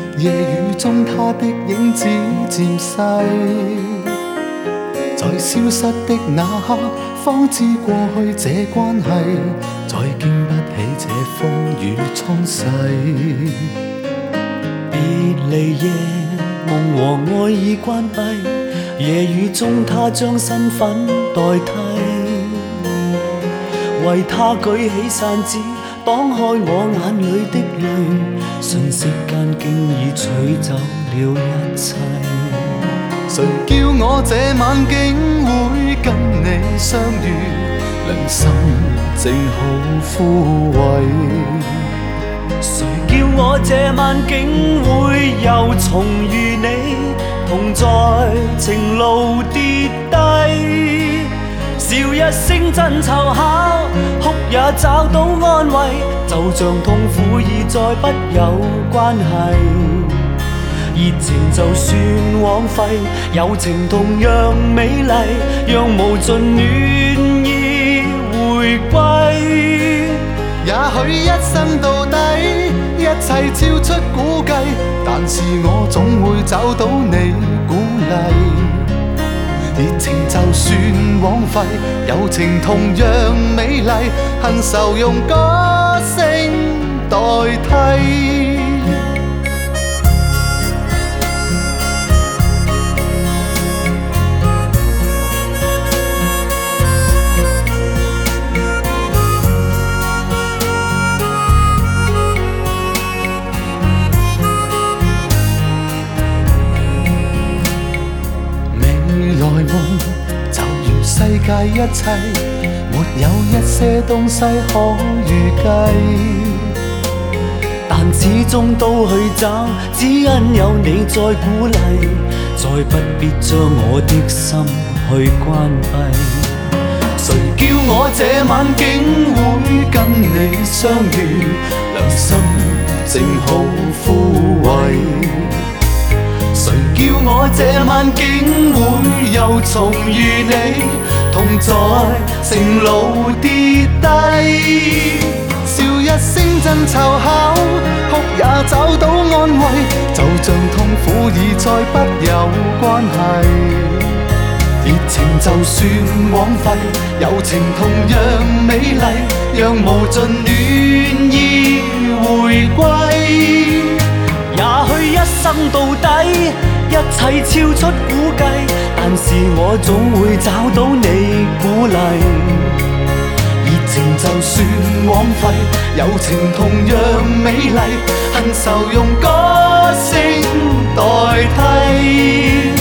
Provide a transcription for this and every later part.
夜雨中他的影子漸細，在消失的那刻，方知過去這關係，再經不起這風雨沖洗。 別離夜，夢和愛已關閉，夜雨中他將身份代替，為他舉起傘子，擋開我眼裏的淚，瞬息間經已取走了一切。 誰叫我這晚竟會跟你相遇，良心正好枯萎。 誰叫我這晚竟會又重遇你，同在情路跌低，笑一聲真湊巧，哭也找到安慰，就像痛苦已再不有關係。熱情就算枉費，友情同樣美麗，讓無盡暖意回歸。 也許一生到底，一切超出估計，但是我總會找到你鼓勵。熱情就算枉費，友情同樣美麗，恨愁用歌聲代替。就如世界一切，沒有一些東西可預計， 但始終都去找，只因有你在鼓勵，再不必將我的心去關閉。 誰叫我這晚竟會跟你相遇，良心正好枯萎。誰叫我這晚竟會又重遇你，同在情路跌低，笑一聲真湊巧，哭也找到安慰，就像痛苦已再不有關係。熱情就算枉費，友情同樣美麗，讓無盡暖意回歸。 也許一生到底，一切超出估計，但是我總會找到你鼓勵。熱情就算枉費，友情同樣美麗，恨愁用歌聲代替。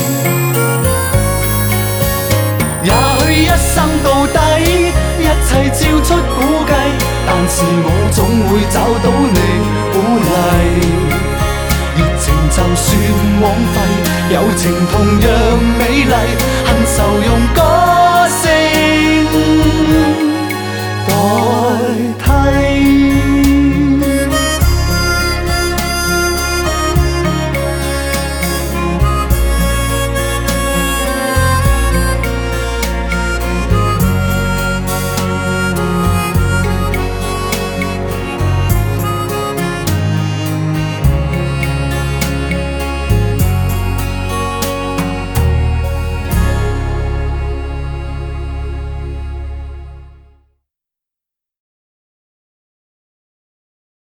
也許一生到底，一切超出估計，但是我總會找到你鼓勵。熱情就算枉費，友情同樣美麗，恨愁用歌